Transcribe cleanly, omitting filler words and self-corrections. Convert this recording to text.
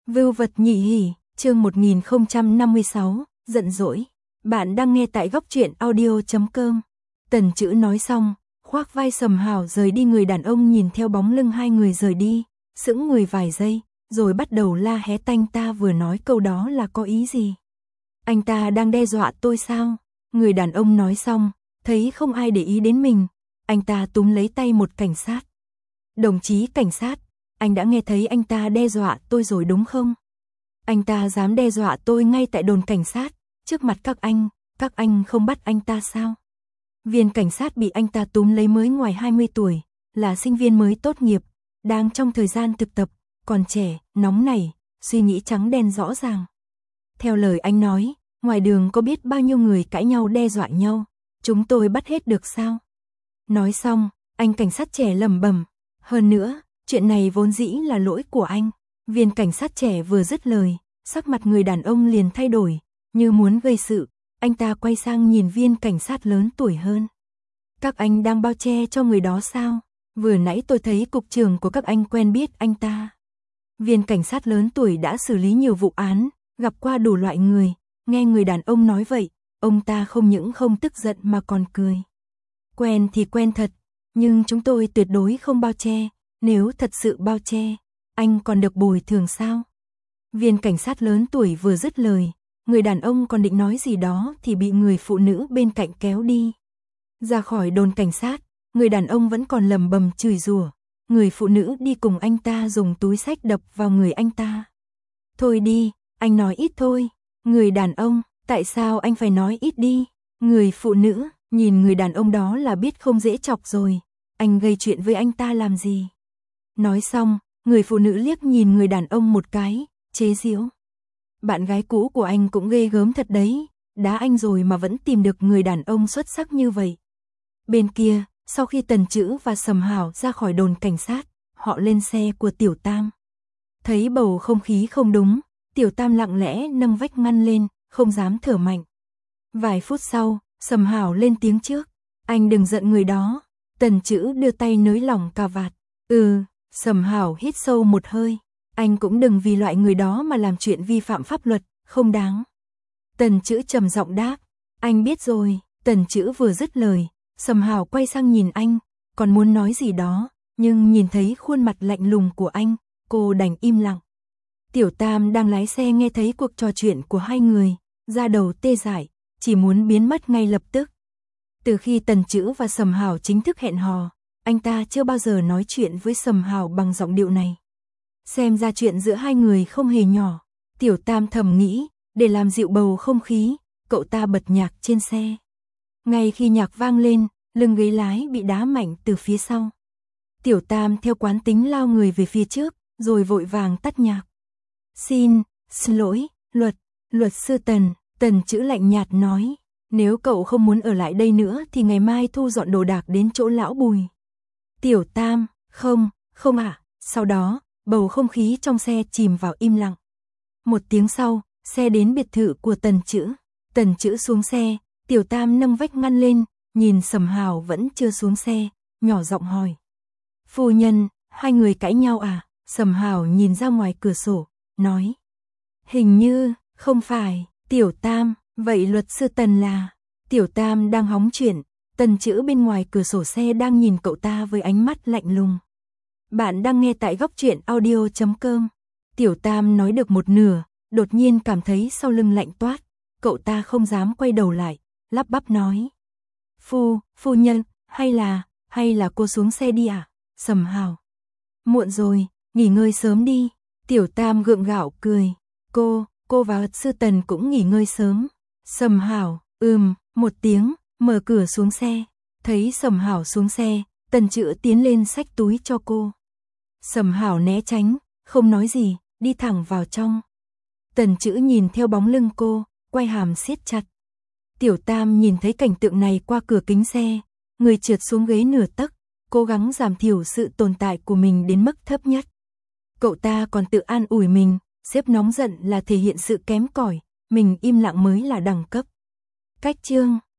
Vưu vật nhị hỉ, chương 1056, giận dỗi. Bạn đang nghe tại góc truyện audio.com. Tần Chữ nói xong, khoác vai Sầm Hảo rời đi. Người đàn ông nhìn theo bóng lưng hai người rời đi, sững người vài giây, rồi bắt đầu la hét. Anh ta vừa nói câu đó là có ý gì? Anh ta đang đe dọa tôi sao? Người đàn ông nói xong, thấy không ai để ý đến mình, anh ta túm lấy tay một cảnh sát. Đồng chí cảnh sát, anh đã nghe thấy anh ta đe dọa tôi rồi đúng không? Anh ta dám đe dọa tôi ngay tại đồn cảnh sát, trước mặt các anh không bắt anh ta sao? Viên cảnh sát bị anh ta túm lấy mới ngoài 20 tuổi, là sinh viên mới tốt nghiệp, đang trong thời gian thực tập, còn trẻ, nóng nảy, suy nghĩ trắng đen rõ ràng. Theo lời anh nói, ngoài đường có biết bao nhiêu người cãi nhau đe dọa nhau, chúng tôi bắt hết được sao? Nói xong, anh cảnh sát trẻ lẩm bẩm, hơn nữa, chuyện này vốn dĩ là lỗi của anh. Viên cảnh sát trẻ vừa dứt lời, sắc mặt người đàn ông liền thay đổi, như muốn gây sự, anh ta quay sang nhìn viên cảnh sát lớn tuổi hơn. Các anh đang bao che cho người đó sao? Vừa nãy tôi thấy cục trưởng của các anh quen biết anh ta. Viên cảnh sát lớn tuổi đã xử lý nhiều vụ án, gặp qua đủ loại người, nghe người đàn ông nói vậy, ông ta không những không tức giận mà còn cười. Quen thì quen thật, nhưng chúng tôi tuyệt đối không bao che, nếu thật sự bao che, anh còn được bồi thường sao? Viên cảnh sát lớn tuổi vừa dứt lời, người đàn ông còn định nói gì đó thì bị người phụ nữ bên cạnh kéo đi. Ra khỏi đồn cảnh sát, người đàn ông vẫn còn lầm bầm chửi rủa, người phụ nữ đi cùng anh ta dùng túi xách đập vào người anh ta. Thôi đi, anh nói ít thôi. Người đàn ông, tại sao anh phải nói ít đi? Người phụ nữ, nhìn người đàn ông đó là biết không dễ chọc rồi, anh gây chuyện với anh ta làm gì? Nói xong, người phụ nữ liếc nhìn người đàn ông một cái, chế giễu. Bạn gái cũ của anh cũng ghê gớm thật đấy, đá anh rồi mà vẫn tìm được người đàn ông xuất sắc như vậy. Bên kia, sau khi Tần Chữ và Sầm Hảo ra khỏi đồn cảnh sát, họ lên xe của Tiểu Tam. Thấy bầu không khí không đúng, Tiểu Tam lặng lẽ nâng vách ngăn lên, không dám thở mạnh. Vài phút sau, Sầm Hảo lên tiếng trước, anh đừng giận người đó. Tần Chữ đưa tay nới lỏng cà vạt. Sầm Hảo hít sâu một hơi, anh cũng đừng vì loại người đó mà làm chuyện vi phạm pháp luật, không đáng. Tần Chữ trầm giọng đáp, anh biết rồi. Tần Chữ vừa dứt lời, Sầm Hảo quay sang nhìn anh, còn muốn nói gì đó, nhưng nhìn thấy khuôn mặt lạnh lùng của anh, cô đành im lặng. Tiểu Tam đang lái xe nghe thấy cuộc trò chuyện của hai người, da đầu tê dại, chỉ muốn biến mất ngay lập tức. Từ khi Tần Chữ và Sầm Hảo chính thức hẹn hò, anh ta chưa bao giờ nói chuyện với Sầm Hảo bằng giọng điệu này. Xem ra chuyện giữa hai người không hề nhỏ, Tiểu Tam thầm nghĩ, để làm dịu bầu không khí, cậu ta bật nhạc trên xe. Ngay khi nhạc vang lên, lưng ghế lái bị đá mạnh từ phía sau. Tiểu Tam theo quán tính lao người về phía trước, rồi vội vàng tắt nhạc. Xin lỗi, luật sư Tần. Tần Chữ lạnh nhạt nói, nếu cậu không muốn ở lại đây nữa thì ngày mai thu dọn đồ đạc đến chỗ lão Bùi. Tiểu Tam, không ạ. Sau đó, bầu không khí trong xe chìm vào im lặng. Một tiếng sau, xe đến biệt thự của Tần Chữ. Tần Chữ xuống xe, Tiểu Tam nâng vách ngăn lên, nhìn Sầm Hảo vẫn chưa xuống xe, nhỏ giọng hỏi. Phu nhân, hai người cãi nhau à? Sầm Hảo nhìn ra ngoài cửa sổ, nói. Hình như, không phải. Tiểu Tam, vậy luật sư Tần là? Tiểu Tam đang hóng chuyện, Tần Chữ bên ngoài cửa sổ xe đang nhìn cậu ta với ánh mắt lạnh lùng. Bạn đang nghe tại góc truyện audio.com. Tiểu Tam nói được một nửa, đột nhiên cảm thấy sau lưng lạnh toát, cậu ta không dám quay đầu lại, lắp bắp nói. Phu nhân, hay là cô xuống xe đi à? Sầm Hảo. Muộn rồi, nghỉ ngơi sớm đi. Tiểu Tam gượng gạo cười. Cô và luật sư Tần cũng nghỉ ngơi sớm. Sầm Hảo, một tiếng, mở cửa xuống xe. Thấy Sầm Hảo xuống xe, Tần Chữ tiến lên xách túi cho cô. Sầm Hảo né tránh, không nói gì, đi thẳng vào trong. Tần Chữ nhìn theo bóng lưng cô, quay hàm siết chặt. Tiểu Tam nhìn thấy cảnh tượng này qua cửa kính xe, người trượt xuống ghế nửa tấc, cố gắng giảm thiểu sự tồn tại của mình đến mức thấp nhất. Cậu ta còn tự an ủi mình, sếp nóng giận là thể hiện sự kém cỏi, mình im lặng mới là đẳng cấp. Cách chương